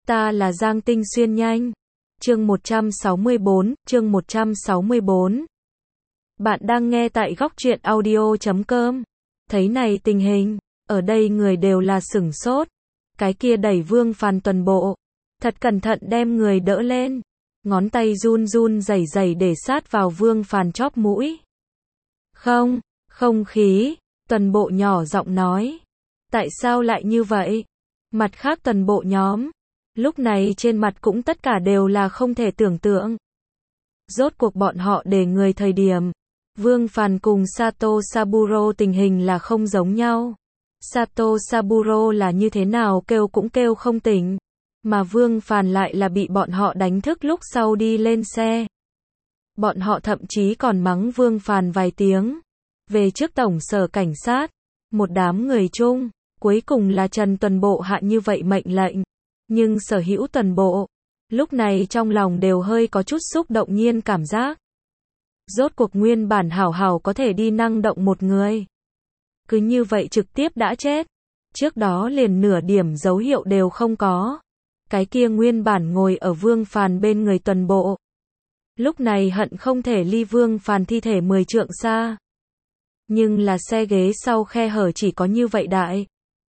Ta là Giang Tinh Xuyên nhanh. Chương 164. Bạn đang nghe tại góc truyện audio.com. Thấy này tình hình, ở đây người đều là sửng sốt. Cái kia đẩy Vương Phàn tuần bộ, thật cẩn thận đem người đỡ lên. Ngón tay run run rẩy rẩy để sát vào Vương Phàn chóp mũi. Không khí, tuần bộ nhỏ giọng nói. Tại sao lại như vậy? Mặt khác tuần bộ nhóm, lúc này trên mặt cũng tất cả đều là không thể tưởng tượng. Rốt cuộc bọn họ để người thời điểm, Vương Phàn cùng Sato Saburo tình hình là không giống nhau. Sato Saburo là như thế nào kêu cũng kêu không tỉnh, mà Vương Phàn lại là bị bọn họ đánh thức lúc sau đi lên xe. Bọn họ thậm chí còn mắng Vương Phàn vài tiếng. Về trước tổng sở cảnh sát, một đám người chung, cuối cùng là Trần tuần bộ hạ như vậy mệnh lệnh. Nhưng sở hữu tuần bộ, lúc này trong lòng đều hơi có chút xúc động nhiên cảm giác. Rốt cuộc nguyên bản hảo hảo có thể đi năng động một người, cứ như vậy trực tiếp đã chết. Trước đó liền nửa điểm dấu hiệu đều không có. Cái kia nguyên bản ngồi ở Vương Phàn bên người tuần bộ, lúc này hận không thể ly Vương Phàn thi thể 10 trượng xa. Nhưng là xe ghế sau khe hở chỉ có như vậy đại.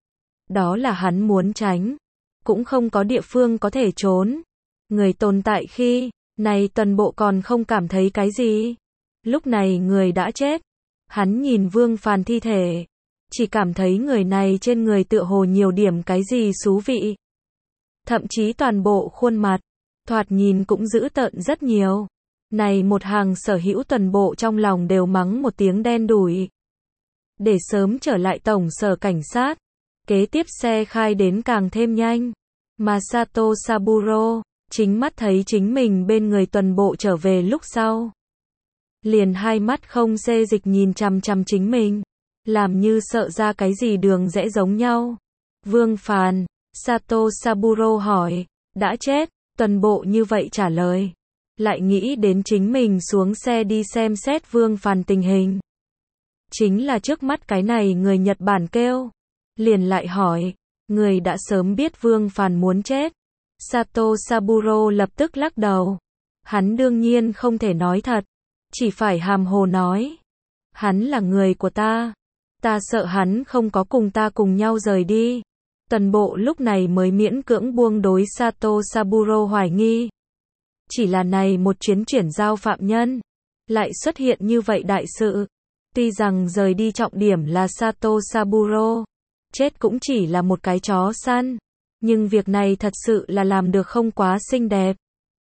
Đó là hắn muốn tránh, cũng không có địa phương có thể trốn. Người tồn tại khi này tuần bộ còn không cảm thấy cái gì. Lúc này người đã chết. Hắn nhìn Vương Phàn thi thể, chỉ cảm thấy người này trên người tựa hồ nhiều điểm cái gì xú vị. Thậm chí toàn bộ khuôn mặt, thoạt nhìn cũng dữ tợn rất nhiều. Này một hàng sở hữu tuần bộ trong lòng đều mắng một tiếng đen đủi. Để sớm trở lại tổng sở cảnh sát, kế tiếp xe khai đến càng thêm nhanh. Mà Sato Saburo, chính mắt thấy chính mình bên người tuần bộ trở về lúc sau. Liền hai mắt không xê dịch nhìn chằm chằm chính mình, làm như sợ ra cái gì đường rẽ giống nhau. Vương Phàn, Sato Saburo hỏi, đã chết, tuần bộ như vậy trả lời. Lại nghĩ đến chính mình xuống xe đi xem xét Vương Phàn tình hình. Chính là trước mắt cái này người Nhật Bản kêu. Liền lại hỏi, người đã sớm biết Vương Phàn muốn chết. Sato Saburo lập tức lắc đầu. Hắn đương nhiên không thể nói thật, chỉ phải hàm hồ nói. Hắn là người của ta. Ta sợ hắn không có cùng ta cùng nhau rời đi. Tuần bộ lúc này mới miễn cưỡng buông đối Sato Saburo hoài nghi. Chỉ là này một chuyến chuyển giao phạm nhân, lại xuất hiện như vậy đại sự. Tuy rằng rời đi trọng điểm là Sato Saburo, chết cũng chỉ là một cái chó săn, nhưng việc này thật sự là làm được không quá xinh đẹp.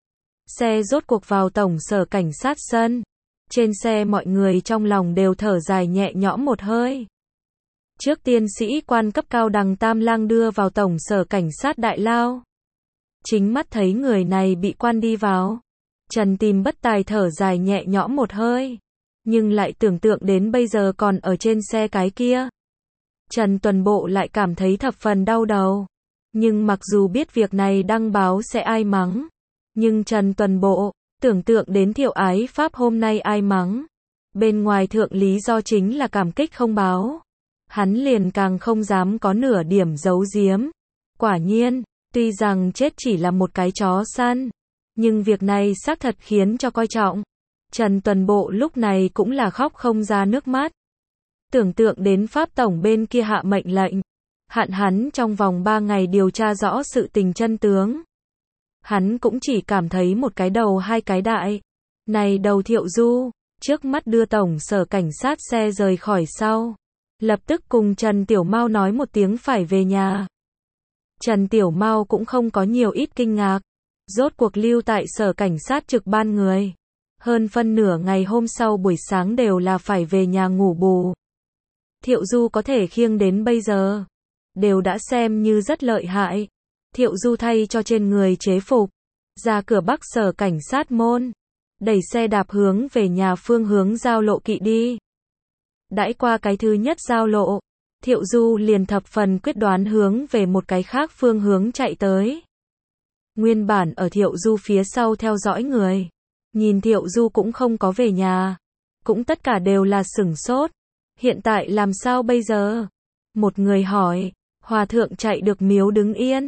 Xe rốt cuộc vào tổng sở cảnh sát sân. Trên xe mọi người trong lòng đều thở dài nhẹ nhõm một hơi. Trước tiên sĩ quan cấp cao Đằng Tam Lang đưa vào tổng sở cảnh sát đại lao. Chính mắt thấy người này bị quan đi vào. Trần Tìm Bất Tài thở dài nhẹ nhõm một hơi. Nhưng lại tưởng tượng đến bây giờ còn ở trên xe cái kia. Trần tuần bộ lại cảm thấy thập phần đau đầu. Nhưng mặc dù biết việc này đăng báo sẽ ai mắng, nhưng Trần tuần bộ tưởng tượng đến Thiệu Ái Pháp hôm nay ai mắng. Bên ngoài thượng lý do chính là cảm kích không báo. Hắn liền càng không dám có nửa điểm giấu giếm. Quả nhiên, tuy rằng chết chỉ là một cái chó săn, nhưng việc này xác thật khiến cho coi trọng. Trần tuần bộ lúc này cũng là khóc không ra nước mắt. Tưởng tượng đến Pháp Tổng bên kia hạ mệnh lệnh, hạn hắn trong vòng 3 ngày điều tra rõ sự tình chân tướng. Hắn cũng chỉ cảm thấy một cái đầu hai cái đại. Này đầu Thiệu Du, trước mắt đưa tổng sở cảnh sát xe rời khỏi sau. Lập tức cùng Trần Tiểu Mao nói một tiếng phải về nhà. Trần Tiểu Mao cũng không có nhiều ít kinh ngạc. Rốt cuộc lưu tại sở cảnh sát trực ban người. Hơn phân nửa ngày hôm sau buổi sáng đều là phải về nhà ngủ bù. Thiệu Du có thể khiêng đến bây giờ, đều đã xem như rất lợi hại. Thiệu Du thay cho trên người chế phục, ra cửa bắc sở cảnh sát môn, đẩy xe đạp hướng về nhà phương hướng giao lộ kỵ đi. Đãi qua cái thứ nhất giao lộ, Thiệu Du liền thập phần quyết đoán hướng về một cái khác phương hướng chạy tới. Nguyên bản ở Thiệu Du phía sau theo dõi người, nhìn Thiệu Du cũng không có về nhà, cũng tất cả đều là sửng sốt. Hiện tại làm sao bây giờ? Một người hỏi, hòa thượng chạy được miếu đứng yên.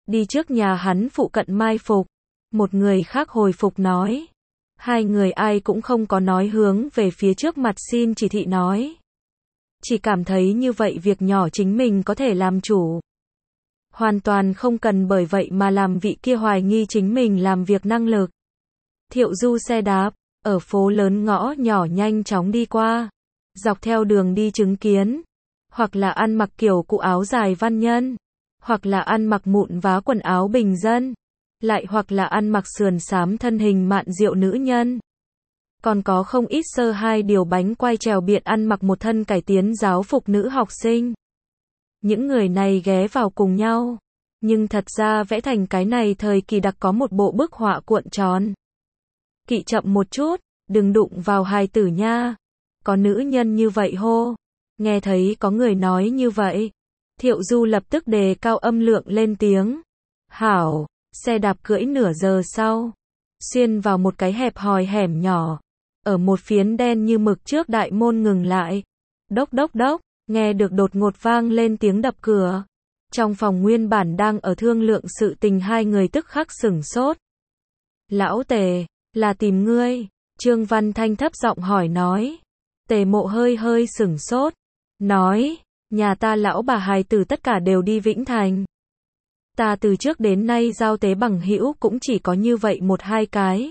đi trước nhà hắn phụ cận mai phục. Một người khác hồi phục nói. Hai người ai cũng không có nói hướng về phía trước mặt xin chỉ thị nói. Chỉ cảm thấy như vậy việc nhỏ chính mình có thể làm chủ. Hoàn toàn không cần bởi vậy mà làm vị kia hoài nghi chính mình làm việc năng lực. Thiệu Du xe đạp, ở phố lớn ngõ nhỏ nhanh chóng đi qua. Dọc theo đường đi chứng kiến. Hoặc là ăn mặc kiểu cụ áo dài văn nhân. Hoặc là ăn mặc mụn vá quần áo bình dân. Lại hoặc là ăn mặc sườn xám thân hình mạn diệu nữ nhân. Còn có không ít sơ hai điều bánh quay trèo biện ăn mặc một thân cải tiến giáo phục nữ học sinh. Những người này ghé vào cùng nhau. Nhưng thật ra vẽ thành cái này thời kỳ đặc có một bộ bức họa cuộn tròn. Kỵ chậm một chút, đừng đụng vào hài tử nha. Có nữ nhân như vậy hô. Nghe thấy có người nói như vậy. Thiệu Du lập tức đề cao âm lượng lên tiếng. Hảo, xe đạp cưỡi nửa giờ sau. Xuyên vào một cái hẹp hòi hẻm nhỏ. Ở một phiến đen như mực trước đại môn ngừng lại. Đốc đốc đốc, nghe được đột ngột vang lên tiếng đập cửa. Trong phòng nguyên bản đang ở thương lượng sự tình hai người tức khắc sửng sốt. Lão Tề, là tìm ngươi. Trương Văn Thanh thấp giọng hỏi nói. Tề Mộ hơi hơi sửng sốt. Nói, nhà ta lão bà hài tử tất cả đều đi Vĩnh Thành. Ta từ trước đến nay giao tế bằng hữu cũng chỉ có như vậy một hai cái.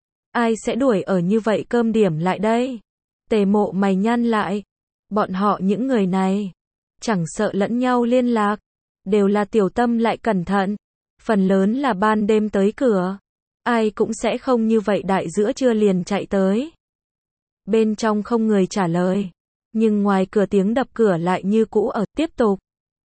Ai sẽ đuổi ở như vậy cơm điểm lại đây? Tề Mộ mày nhăn lại. Bọn họ những người này, chẳng sợ lẫn nhau liên lạc, đều là tiểu tâm lại cẩn thận. Phần lớn là ban đêm tới cửa. Ai cũng sẽ không như vậy đại giữa trưa liền chạy tới. Bên trong không người trả lời. Nhưng ngoài cửa tiếng đập cửa lại như cũ ở tiếp tục.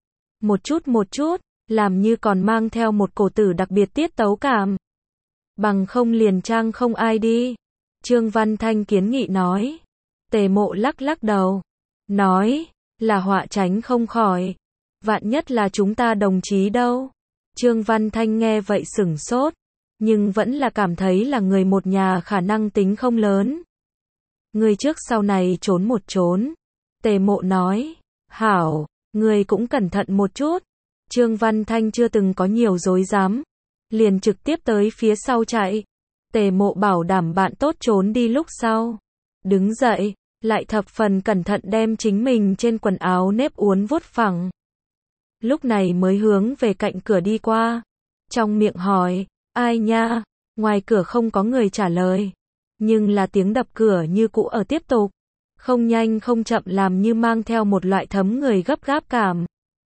Một chút, làm như còn mang theo một cổ tử đặc biệt tiết tấu cảm. Bằng không liền trang không ai đi. Trương Văn Thanh kiến nghị nói. Tề Mộ lắc lắc đầu. Nói, là họa tránh không khỏi. Vạn nhất là chúng ta đồng chí đâu. Trương Văn Thanh nghe vậy sửng sốt. Nhưng vẫn là cảm thấy là người một nhà khả năng tính không lớn. Người trước sau này trốn một trốn. Tề Mộ nói. Hảo, người cũng cẩn thận một chút. Trương Văn Thanh chưa từng có nhiều dối dám. Liền trực tiếp tới phía sau chạy. Tề Mộ bảo đảm bạn tốt trốn đi lúc sau. Đứng dậy, lại thập phần cẩn thận đem chính mình trên quần áo nếp uốn vuốt phẳng. Lúc này mới hướng về cạnh cửa đi qua. Trong miệng hỏi, ai nha? Ngoài cửa không có người trả lời. Nhưng là tiếng đập cửa như cũ ở tiếp tục. Không nhanh không chậm làm như mang theo một loại thấm người gấp gáp cảm.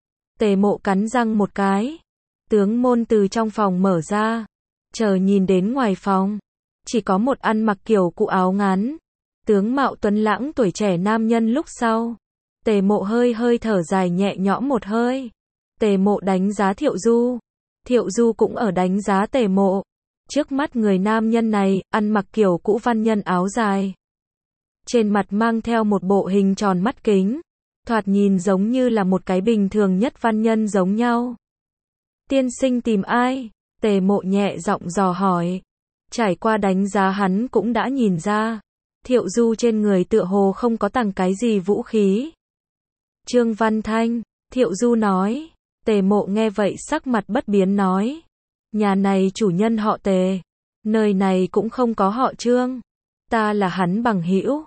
Tề Mộ cắn răng một cái. Tướng môn từ trong phòng mở ra. Chờ nhìn đến ngoài phòng. Chỉ có một ăn mặc kiểu cụ áo ngắn. Tướng mạo tuấn lãng tuổi trẻ nam nhân lúc sau. Tề Mộ hơi hơi thở dài nhẹ nhõm một hơi. Tề Mộ đánh giá Thiệu Du. Thiệu Du cũng ở đánh giá Tề Mộ. Trước mắt người nam nhân này, ăn mặc kiểu cũ văn nhân áo dài. Trên mặt mang theo một bộ hình tròn mắt kính. Thoạt nhìn giống như là một cái bình thường nhất văn nhân giống nhau. Tiên sinh tìm ai? Tề Mộ nhẹ giọng dò hỏi. Trải qua đánh giá hắn cũng đã nhìn ra. Thiệu Du trên người tựa hồ không có tàng cái gì vũ khí. Trương Văn Thanh, Thiệu Du nói. Tề Mộ nghe vậy sắc mặt bất biến nói. Nhà này chủ nhân họ Tề. Nơi này cũng không có họ Trương. Ta là hắn bằng hữu.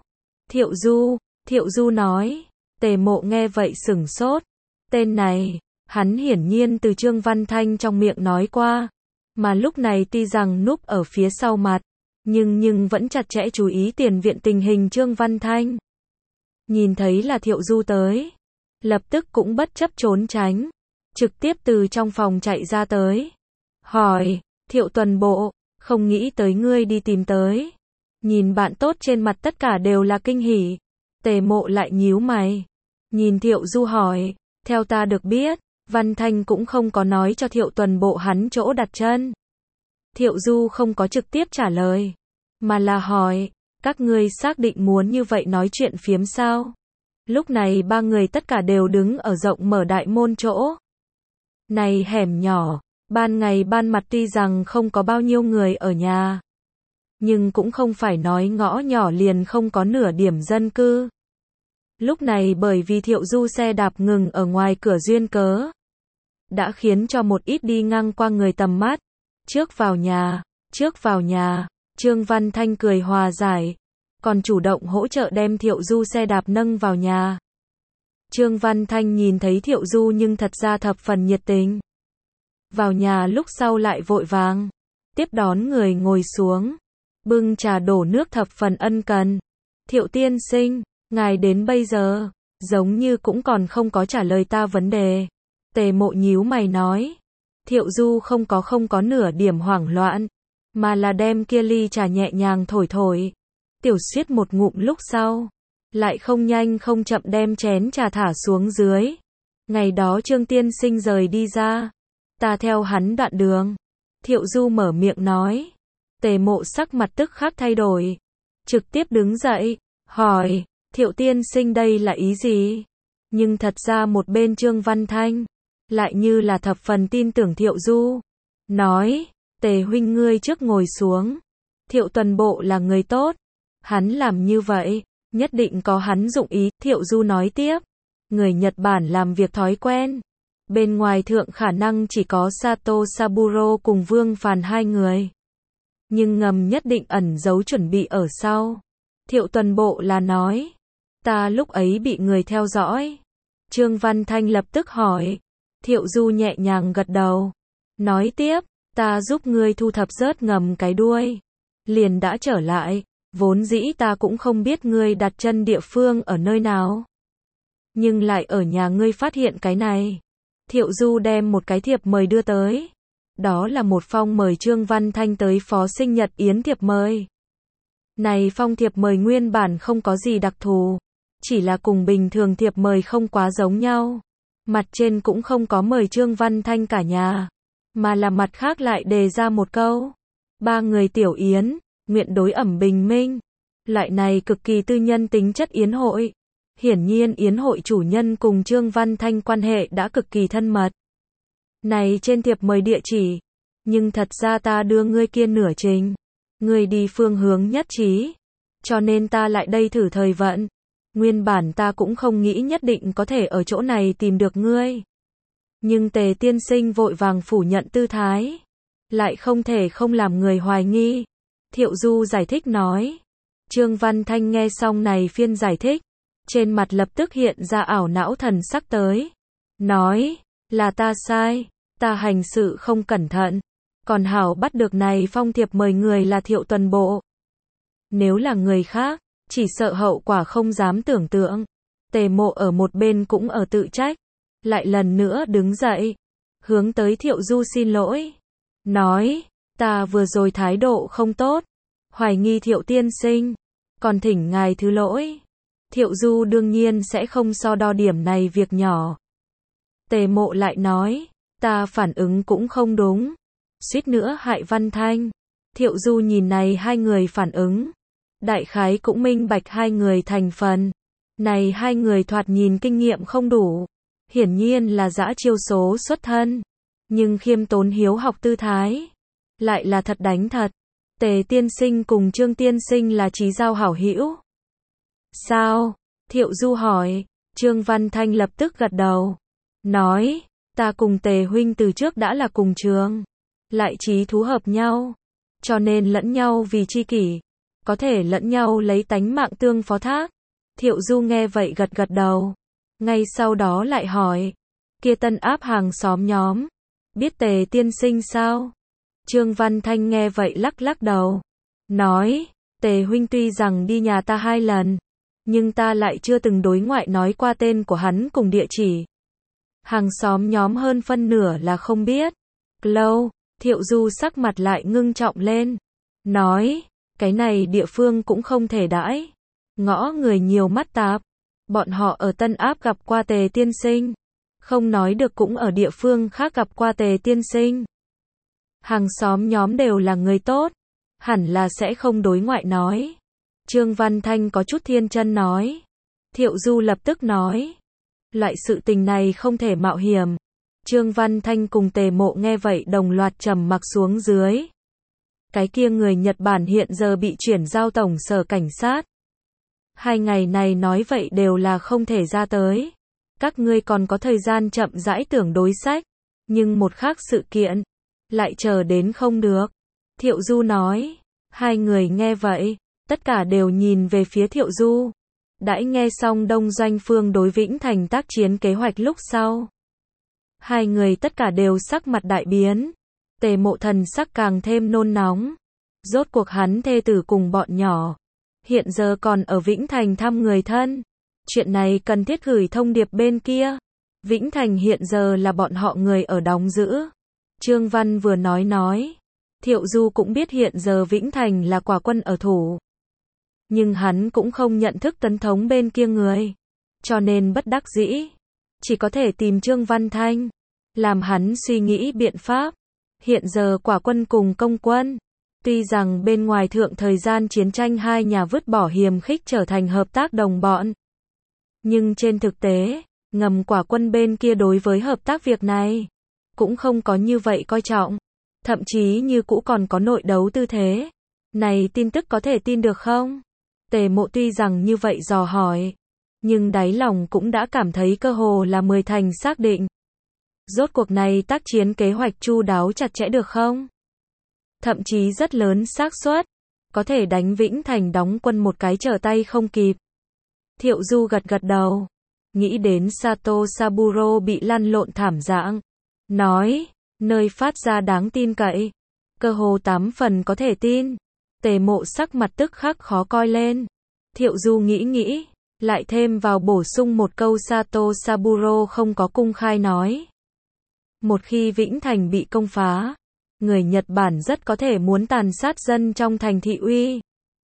Thiệu Du nói. Tề Mộ nghe vậy sửng sốt. Tên này, hắn hiển nhiên từ Trương Văn Thanh trong miệng nói qua. Mà lúc này tuy rằng núp ở phía sau mặt. Nhưng vẫn chặt chẽ chú ý tiền viện tình hình Trương Văn Thanh. Nhìn thấy là Thiệu Du tới. Lập tức cũng bất chấp trốn tránh. Trực tiếp từ trong phòng chạy ra tới. Hỏi, Thiệu Tuần Bộ, không nghĩ tới ngươi đi tìm tới. Nhìn bạn tốt trên mặt tất cả đều là kinh hỉ. Tề Mộ lại nhíu mày. Nhìn Thiệu Du hỏi, theo ta được biết, Văn Thanh cũng không có nói cho Thiệu Tuần Bộ hắn chỗ đặt chân. Thiệu Du không có trực tiếp trả lời, mà là hỏi, các ngươi xác định muốn như vậy nói chuyện phiếm sao? Lúc này ba người tất cả đều đứng ở rộng mở đại môn chỗ. Này hẻm nhỏ, ban ngày ban mặt tuy rằng không có bao nhiêu người ở nhà. Nhưng cũng không phải nói ngõ nhỏ liền không có nửa điểm dân cư. Lúc này bởi vì Thiệu Du xe đạp ngừng ở ngoài cửa duyên cớ. đã khiến cho một ít đi ngang qua người tầm mắt. Trước vào nhà, Trương Văn Thanh cười hòa giải, còn chủ động hỗ trợ đem Thiệu Du xe đạp nâng vào nhà. Trương Văn Thanh nhìn thấy Thiệu Du nhưng thật ra thập phần nhiệt tình. Vào nhà lúc sau lại vội vàng tiếp đón người ngồi xuống, bưng trà đổ nước thập phần ân cần. Thiệu tiên sinh, ngài đến bây giờ, giống như cũng còn không có trả lời ta vấn đề. Tề Mộ nhíu mày nói. Thiệu Du không có nửa điểm hoảng loạn, mà là đem kia ly trà nhẹ nhàng thổi thổi. Tiểu Suyết một ngụm lúc sau, lại không nhanh không chậm đem chén trà thả xuống dưới. Ngày đó Trương tiên sinh rời đi ra, ta theo hắn đoạn đường. Thiệu Du mở miệng nói. Tề Mộ sắc mặt tức khắc thay đổi, trực tiếp đứng dậy, hỏi, Thiệu tiên sinh đây là ý gì? Nhưng thật ra một bên Trương Văn Thanh lại như là thập phần tin tưởng Thiệu Du, nói, Tề huynh ngươi trước ngồi xuống. Thiệu Tuần Bộ là người tốt, hắn làm như vậy, nhất định có hắn dụng ý. Thiệu Du nói tiếp, người Nhật Bản làm việc thói quen, bên ngoài thượng khả năng chỉ có Sato Saburo cùng Vương Phàn hai người, nhưng ngầm nhất định ẩn giấu chuẩn bị ở sau. Thiệu Tuần Bộ là nói, ta lúc ấy bị người theo dõi. Trương Văn Thanh lập tức hỏi. Thiệu Du nhẹ nhàng gật đầu, nói tiếp, ta giúp ngươi thu thập rớt ngầm cái đuôi, liền đã trở lại, vốn dĩ ta cũng không biết ngươi đặt chân địa phương ở nơi nào, nhưng lại ở nhà ngươi phát hiện cái này. Thiệu Du đem một cái thiệp mời đưa tới, đó là một phong mời Trương Văn Thanh tới phó sinh nhật yến thiệp mời. Này phong thiệp mời nguyên bản không có gì đặc thù, chỉ là cùng bình thường thiệp mời không quá giống nhau. Mặt trên cũng không có mời Trương Văn Thanh cả nhà, mà là mặt khác lại đề ra một câu. 3 người tiểu yến, nguyện đối ẩm bình minh. Loại này cực kỳ tư nhân tính chất yến hội. Hiển nhiên yến hội chủ nhân cùng Trương Văn Thanh quan hệ đã cực kỳ thân mật. Này trên thiệp mời địa chỉ, nhưng thật ra ta đưa ngươi kia nửa trình, ngươi đi phương hướng nhất trí, cho nên ta lại đây thử thời vận. Nguyên bản ta cũng không nghĩ nhất định có thể ở chỗ này tìm được ngươi. Nhưng Tề tiên sinh vội vàng phủ nhận tư thái, lại không thể không làm người hoài nghi. Thiệu Du giải thích nói. Trương Văn Thanh nghe xong này phiên giải thích, trên mặt lập tức hiện ra ảo não thần sắc tới. Nói, là ta sai, ta hành sự không cẩn thận, còn hảo bắt được này phong thiệp mời người là Thiệu Tuần Bộ. Nếu là người khác, chỉ sợ hậu quả không dám tưởng tượng. Tề Mộ ở một bên cũng ở tự trách, lại lần nữa đứng dậy, hướng tới Thiệu Du xin lỗi, nói, ta vừa rồi thái độ không tốt, hoài nghi Thiệu tiên sinh, còn thỉnh ngài thứ lỗi. Thiệu Du đương nhiên sẽ không so đo điểm này việc nhỏ. Tề Mộ lại nói, ta phản ứng cũng không đúng, suýt nữa hại Văn Thanh. Thiệu Du nhìn này hai người phản ứng, đại khái cũng minh bạch hai người thành phần. Này hai người thoạt nhìn kinh nghiệm không đủ, hiển nhiên là dã chiêu số xuất thân, nhưng khiêm tốn hiếu học tư thái, lại là thật đánh thật. Tề tiên sinh cùng Trương tiên sinh là chí giao hảo hữu. Sao? Thiệu Du hỏi. Trương Văn Thanh lập tức gật đầu, nói, ta cùng Tề huynh từ trước đã là cùng trường, lại chí thú hợp nhau, cho nên lẫn nhau vì tri kỷ, có thể lẫn nhau lấy tánh mạng tương phó thác. Thiệu Du nghe vậy gật gật đầu, ngay sau đó lại hỏi, kia Tân Áp hàng xóm nhóm, biết Tề tiên sinh sao? Trương Văn Thanh nghe vậy lắc lắc đầu, nói, Tề huynh tuy rằng đi nhà ta 2 lần, nhưng ta lại chưa từng đối ngoại nói qua tên của hắn cùng địa chỉ. Hàng xóm nhóm hơn phân nửa là không biết. Lâu, Thiệu Du sắc mặt lại ngưng trọng lên, nói, cái này địa phương cũng không thể đãi, ngõ người nhiều mắt tạp, bọn họ ở Tân Áp gặp qua Tề tiên sinh, không nói được cũng ở địa phương khác gặp qua Tề tiên sinh. Hàng xóm nhóm đều là người tốt, hẳn là sẽ không đối ngoại nói. Trương Văn Thanh có chút thiên chân nói. Thiệu Du lập tức nói, loại sự tình này không thể mạo hiểm. Trương Văn Thanh cùng Tề Mộ nghe vậy đồng loạt trầm mặc xuống dưới. Cái kia người Nhật Bản hiện giờ bị chuyển giao tổng sở cảnh sát. 2 ngày này nói vậy đều là không thể ra tới. Các ngươi còn có thời gian chậm rãi tưởng đối sách. Nhưng một khác sự kiện, lại chờ đến không được. Thiệu Du nói, hai người nghe vậy, tất cả đều nhìn về phía Thiệu Du. Đãi nghe xong Đông Doanh Phương đối Vĩnh Thành tác chiến kế hoạch lúc sau. Hai người tất cả đều sắc mặt đại biến. Tề Mộ thần sắc càng thêm nôn nóng. Rốt cuộc hắn thê tử cùng bọn nhỏ. Hiện giờ còn ở Vĩnh Thành thăm người thân. Chuyện này cần thiết gửi thông điệp bên kia. Vĩnh Thành hiện giờ là bọn họ người ở đóng giữ. Trương Văn vừa nói. Thiệu Du cũng biết hiện giờ Vĩnh Thành là Quả Quân ở thủ. Nhưng hắn cũng không nhận thức Tấn Thống bên kia người. Cho nên bất đắc dĩ. Chỉ có thể tìm Trương Văn Thanh. Làm hắn suy nghĩ biện pháp. Hiện giờ Quả Quân cùng Công Quân. Tuy rằng bên ngoài thượng thời gian chiến tranh hai nhà vứt bỏ hiềm khích trở thành hợp tác đồng bọn. Nhưng trên thực tế, ngầm Quả Quân bên kia đối với hợp tác việc này, cũng không có như vậy coi trọng. Thậm chí như cũ còn có nội đấu tư thế. Này tin tức có thể tin được không? Tề Mộ tuy rằng như vậy dò hỏi, nhưng đáy lòng cũng đã cảm thấy cơ hồ là 10 thành xác định. Rốt cuộc này tác chiến kế hoạch chu đáo chặt chẽ được không? Thậm chí rất lớn xác suất có thể đánh Vĩnh Thành đóng quân một cái trở tay không kịp. Thiệu Du gật đầu, nghĩ đến Sato Saburo bị lăn lộn thảm dạng, nói, nơi phát ra đáng tin cậy, cơ hồ 8 phần có thể tin. Tề Mộ sắc mặt tức khắc khó coi lên. Thiệu Du nghĩ, lại thêm vào bổ sung một câu Sato Saburo không có công khai nói. Một khi Vĩnh Thành bị công phá, người Nhật Bản rất có thể muốn tàn sát dân trong thành thị uy.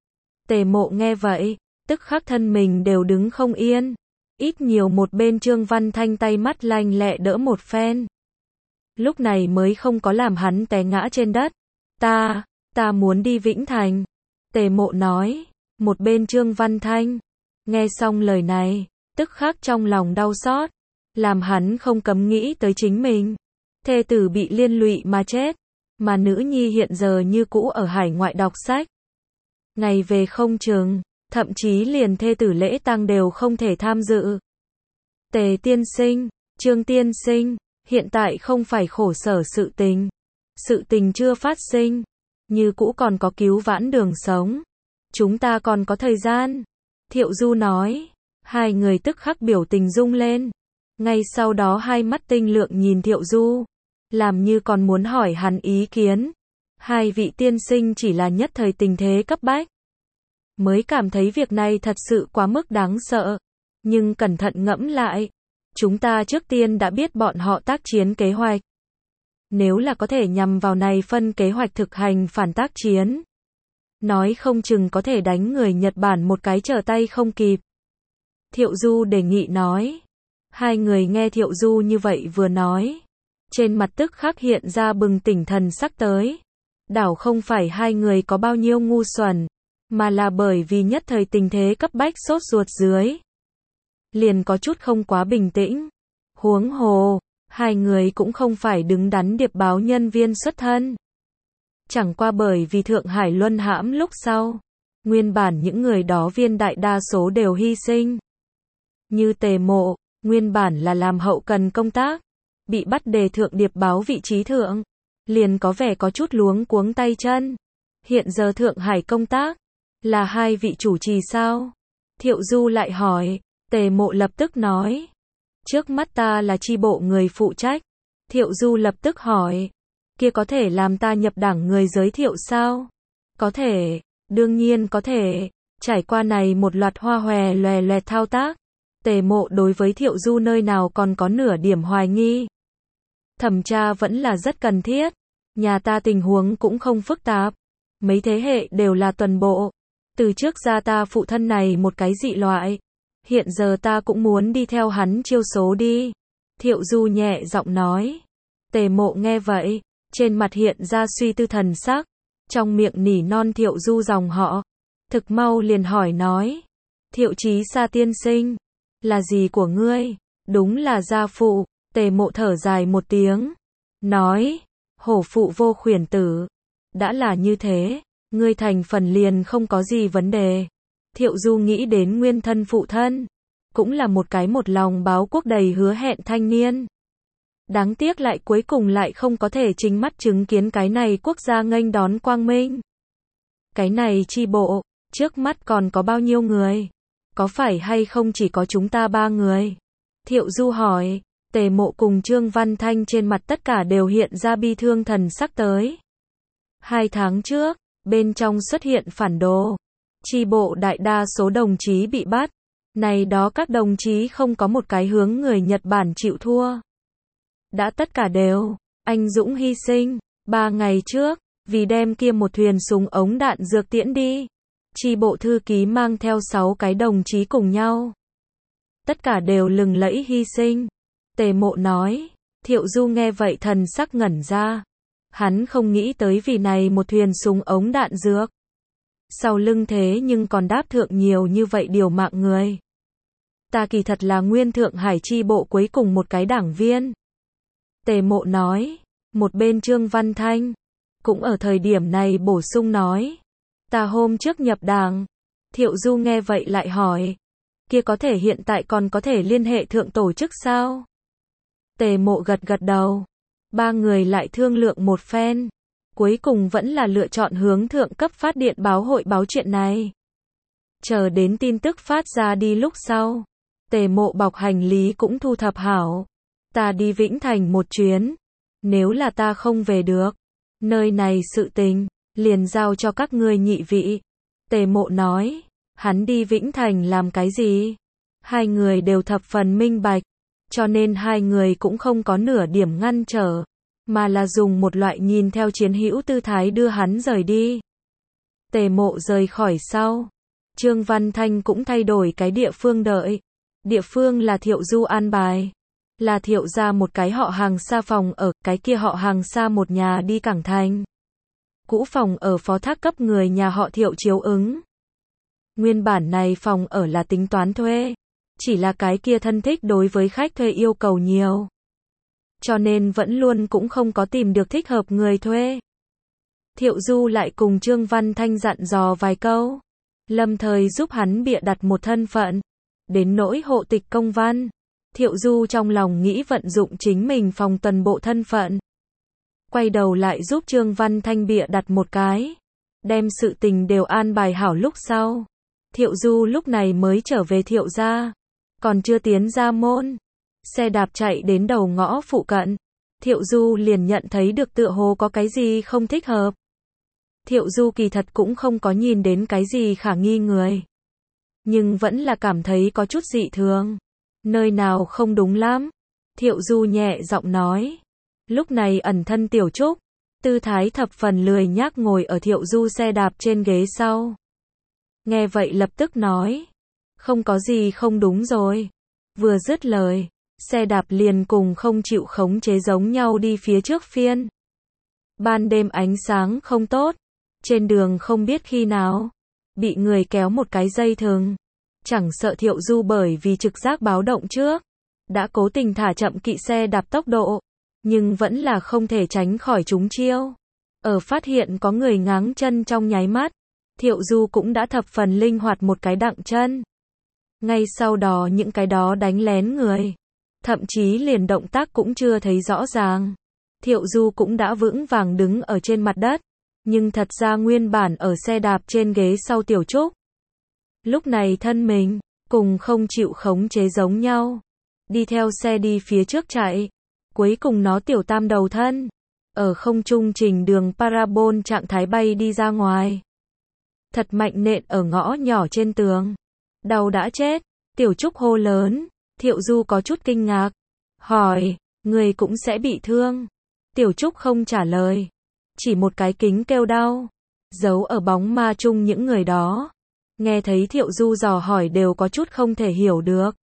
Tề Mộ nghe vậy, tức khắc thân mình đều đứng không yên. Ít nhiều một bên Trương Văn Thanh tay mắt lanh lẹ đỡ một phen. Lúc này mới không có làm hắn té ngã trên đất. Ta muốn đi Vĩnh Thành. Tề Mộ nói. Một bên Trương Văn Thanh nghe xong lời này, tức khắc trong lòng đau xót. Làm hắn không cấm nghĩ tới chính mình. Thê tử bị liên lụy mà chết. Mà nữ nhi hiện giờ như cũ ở hải ngoại đọc sách. Ngày về không chừng, thậm chí liền thê tử lễ tang đều không thể tham dự. Tề tiên sinh, Trương tiên sinh, hiện tại không phải khổ sở sự tình. Sự tình chưa phát sinh, như cũ còn có cứu vãn đường sống. Chúng ta còn có thời gian. Thiệu Du nói, hai người tức khắc biểu tình rung lên. Ngay sau đó hai mắt tinh lượng nhìn Thiệu Du, làm như còn muốn hỏi hắn ý kiến. Hai vị tiên sinh chỉ là nhất thời tình thế cấp bách. Mới cảm thấy việc này thật sự quá mức đáng sợ. Nhưng cẩn thận ngẫm lại, chúng ta trước tiên đã biết bọn họ tác chiến kế hoạch. Nếu là có thể nhằm vào này phân kế hoạch thực hành phản tác chiến, nói không chừng có thể đánh người Nhật Bản một cái trở tay không kịp. Thiệu Du đề nghị nói. Hai người nghe Thiệu Du như vậy vừa nói, trên mặt tức khắc hiện ra bừng tỉnh thần sắc tới. Đảo không phải hai người có bao nhiêu ngu xuẩn, mà là bởi vì nhất thời tình thế cấp bách sốt ruột dưới. Liền có chút không quá bình tĩnh. Huống hồ, hai người cũng không phải đứng đắn điệp báo nhân viên xuất thân. Chẳng qua bởi vì Thượng Hải luân hãm lúc sau, nguyên bản những người đó viên đại đa số đều hy sinh. Như Tề Mộ, nguyên bản là làm hậu cần công tác, bị bắt đề thượng điệp báo vị trí thượng, liền có vẻ có chút luống cuống tay chân. Hiện giờ Thượng Hải công tác, là hai vị chủ trì sao? Thiệu Du lại hỏi. Tề Mộ lập tức nói. Trước mắt ta là chi bộ người phụ trách. Thiệu Du lập tức hỏi. Kia có thể làm ta nhập đảng người giới thiệu sao? Có thể, đương nhiên có thể. Trải qua này một loạt hoa hòe loè loè thao tác, Tề Mộ đối với Thiệu Du nơi nào còn có nửa điểm hoài nghi. Thẩm tra vẫn là rất cần thiết. Nhà ta tình huống cũng không phức tạp. Mấy thế hệ đều là tuần bộ. Từ trước ra ta phụ thân này một cái dị loại. Hiện giờ ta cũng muốn đi theo hắn chiêu số đi. Thiệu Du nhẹ giọng nói. Tề Mộ nghe vậy, trên mặt hiện ra suy tư thần sắc. Trong miệng nỉ non Thiệu Du dòng họ. Thực mau liền hỏi nói. Thiệu Chí Sa tiên sinh, là gì của ngươi? Đúng là gia phụ. Tề Mộ thở dài một tiếng. Nói, hổ phụ vô khuyển tử. Đã là như thế, ngươi thành phần liền không có gì vấn đề. Thiệu Du nghĩ đến nguyên thân phụ thân, cũng là một cái một lòng báo quốc đầy hứa hẹn thanh niên. Đáng tiếc lại cuối cùng lại không có thể chính mắt chứng kiến cái này quốc gia nghênh đón quang minh. Cái này chi bộ, trước mắt còn có bao nhiêu người? Có phải hay không chỉ có chúng ta 3 người? Thiệu Du hỏi. Tề Mộ cùng Trương Văn Thanh trên mặt tất cả đều hiện ra bi thương thần sắc tới. 2 tháng trước, bên trong xuất hiện phản đồ. Chi bộ đại đa số đồng chí bị bắt. Này đó các đồng chí không có một cái hướng người Nhật Bản chịu thua. Đã tất cả đều anh dũng hy sinh. 3 ngày trước, vì đem kia một thuyền súng ống đạn dược tiễn đi, chi bộ thư ký mang theo 6 cái đồng chí cùng nhau. Tất cả đều lừng lẫy hy sinh. Tề Mộ nói. Thiệu Du nghe vậy thần sắc ngẩn ra. Hắn không nghĩ tới vì này một thuyền súng ống đạn dược. Sau lưng thế nhưng còn đáp thượng nhiều như vậy điều mạng người. Ta kỳ thật là nguyên Thượng Hải chi bộ cuối cùng một cái đảng viên. Tề Mộ nói. Một bên Trương Văn Thanh cũng ở thời điểm này bổ sung nói. Ta hôm trước nhập đảng. Thiệu Du nghe vậy lại hỏi. Kia có thể hiện tại còn có thể liên hệ thượng tổ chức sao? Tề Mộ gật gật đầu. 3 người lại thương lượng một phen. Cuối cùng vẫn là lựa chọn hướng thượng cấp phát điện báo hội báo chuyện này. Chờ đến tin tức phát ra đi lúc sau. Tề Mộ bọc hành lý cũng thu thập hảo. Ta đi Vĩnh Thành một chuyến. Nếu là ta không về được, nơi này sự tình liền giao cho các ngươi nhị vị. Tề Mộ nói. Hắn đi Vĩnh Thành làm cái gì? 2 người đều thập phần minh bạch. Cho nên 2 người cũng không có nửa điểm ngăn trở. Mà là dùng một loại nhìn theo chiến hữu tư thái đưa hắn rời đi. Tề Mộ rời khỏi sau. Trương Văn Thanh cũng thay đổi cái địa phương đợi. Địa phương là Thiệu Du an bài. Là Thiệu ra một cái họ hàng xa phòng ở, cái kia họ hàng xa một nhà đi Cảng Thành. Cũ phòng ở phó thác cấp người nhà họ Thiệu chiếu ứng. Nguyên bản này phòng ở là tính toán thuê. Chỉ là cái kia thân thích đối với khách thuê yêu cầu nhiều. Cho nên vẫn luôn cũng không có tìm được thích hợp người thuê. Thiệu Du lại cùng Trương Văn Thanh dặn dò vài câu. Lâm thời giúp hắn bịa đặt một thân phận. Đến nỗi hộ tịch công văn. Thiệu Du trong lòng nghĩ vận dụng chính mình phòng tuần bộ thân phận. Quay đầu lại giúp Trương Văn Thanh bịa đặt một cái. Đem sự tình đều an bài hảo lúc sau. Thiệu Du lúc này mới trở về Thiệu gia. Còn chưa tiến ra môn. Xe đạp chạy đến đầu ngõ phụ cận. Thiệu Du liền nhận thấy được tựa hồ có cái gì không thích hợp. Thiệu Du kỳ thật cũng không có nhìn đến cái gì khả nghi người. Nhưng vẫn là cảm thấy có chút dị thường. Nơi nào không đúng lắm. Thiệu Du nhẹ giọng nói. Lúc này ẩn thân Tiểu Trúc. Tư thái thập phần lười nhác ngồi ở Thiệu Du xe đạp trên ghế sau. Nghe vậy lập tức nói. Không có gì không đúng rồi. Vừa dứt lời. Xe đạp liền cùng không chịu khống chế giống nhau đi phía trước phiên. Ban đêm ánh sáng không tốt. Trên đường không biết khi nào. Bị người kéo một cái dây thừng. Chẳng sợ Thiệu Du bởi vì trực giác báo động trước. Đã cố tình thả chậm kỵ xe đạp tốc độ. Nhưng vẫn là không thể tránh khỏi chúng chiêu. Ở phát hiện có người ngáng chân trong nháy mắt. Thiệu Du cũng đã thập phần linh hoạt một cái đặng chân. Ngay sau đó những cái đó đánh lén người. Thậm chí liền động tác cũng chưa thấy rõ ràng. Thiệu Du cũng đã vững vàng đứng ở trên mặt đất. Nhưng thật ra nguyên bản ở xe đạp trên ghế sau Tiểu Trúc. Lúc này thân mình, cùng không chịu khống chế giống nhau. Đi theo xe đi phía trước chạy. Cuối cùng nó tiểu tam đầu thân. Ở không trung trình đường parabol trạng thái bay đi ra ngoài. Thật mạnh nện ở ngõ nhỏ trên tường. Đau đã chết. Tiểu Trúc hô lớn. Thiệu Du có chút kinh ngạc. Hỏi, người cũng sẽ bị thương. Tiểu Trúc không trả lời. Chỉ một cái kính kêu đau. Giấu ở bóng ma chung những người đó. Nghe thấy Thiệu Du dò hỏi đều có chút không thể hiểu được.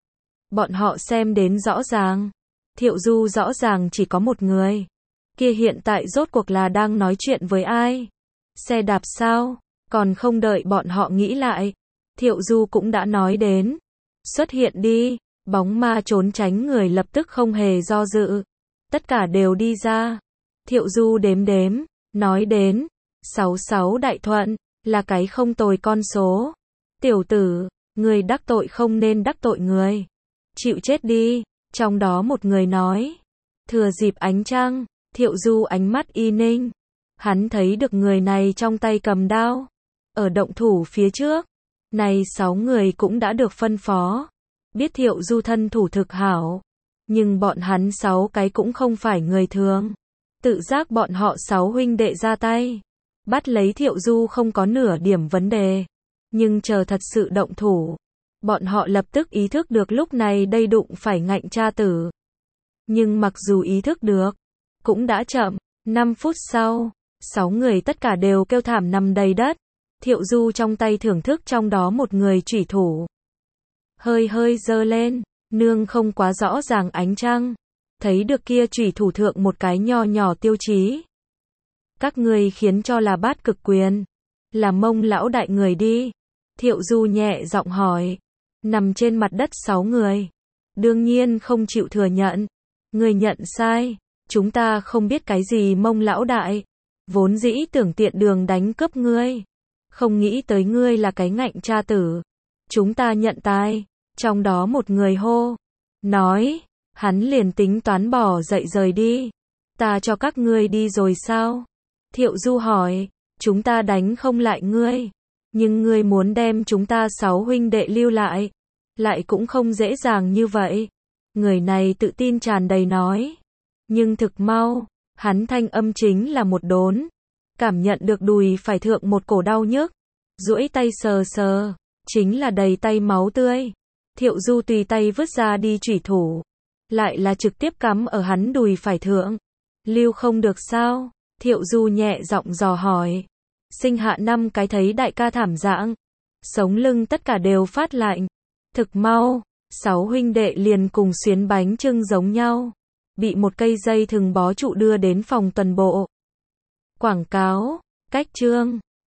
Bọn họ xem đến rõ ràng. Thiệu Du rõ ràng chỉ có một người. Kia hiện tại rốt cuộc là đang nói chuyện với ai? Xe đạp sao? Còn không đợi bọn họ nghĩ lại. Thiệu Du cũng đã nói đến. Xuất hiện đi. Bóng ma trốn tránh người lập tức không hề do dự. Tất cả đều đi ra. Thiệu Du đếm đếm. Nói đến. 66 đại thuận. Là cái không tồi con số. Tiểu tử. Người đắc tội không nên đắc tội người. Chịu chết đi. Trong đó một người nói. Thừa dịp ánh trăng, Thiệu Du ánh mắt y ninh. Hắn thấy được người này trong tay cầm đao. Ở động thủ phía trước. Này 6 người cũng đã được phân phó. Biết Thiệu Du thân thủ thực hảo. Nhưng bọn hắn 6 cái cũng không phải người thường. Tự giác bọn họ 6 huynh đệ ra tay. Bắt lấy Thiệu Du không có nửa điểm vấn đề. Nhưng chờ thật sự động thủ. Bọn họ lập tức ý thức được lúc này đây đụng phải ngạnh cha tử. Nhưng mặc dù ý thức được, cũng đã chậm. 5 phút sau, 6 người tất cả đều kêu thảm nằm đầy đất. Thiệu Du trong tay thưởng thức trong đó một người chủy thủ. Hơi hơi giơ lên, nương không quá rõ ràng ánh trăng. Thấy được kia chủy thủ thượng một cái nho nhỏ tiêu chí. Các ngươi khiến cho là Bát Cực Quyền. Là Mông lão đại người đi. Thiệu Du nhẹ giọng hỏi. Nằm trên mặt đất 6 người. Đương nhiên không chịu thừa nhận. Người nhận sai. Chúng ta không biết cái gì Mông lão đại. Vốn dĩ tưởng tiện đường đánh cướp ngươi. Không nghĩ tới ngươi là cái ngạnh cha tử. Chúng ta nhận tài. Trong đó một người hô. Nói. Hắn liền tính toán bỏ dậy rời đi. Ta cho các ngươi đi rồi sao? Thiệu Du hỏi. Chúng ta đánh không lại ngươi. Nhưng ngươi muốn đem chúng ta 6 huynh đệ lưu lại. Lại cũng không dễ dàng như vậy. Người này tự tin tràn đầy nói. Nhưng thực mau. Hắn thanh âm chính là một đốn. Cảm nhận được đùi phải thượng một cổ đau nhức. Duỗi tay sờ sờ. Chính là đầy tay máu tươi. Thiệu Du tùy tay vứt ra đi chủy thủ. Lại là trực tiếp cắm ở hắn đùi phải thượng. Lưu không được sao? Thiệu Du nhẹ giọng dò hỏi. Sinh hạ 5 cái thấy đại ca thảm dạng. Sống lưng tất cả đều phát lạnh. Thực mau, 6 huynh đệ liền cùng xuyến bánh chưng giống nhau. Bị một cây dây thừng bó trụ đưa đến phòng tuần bộ. Quảng cáo, cách chương.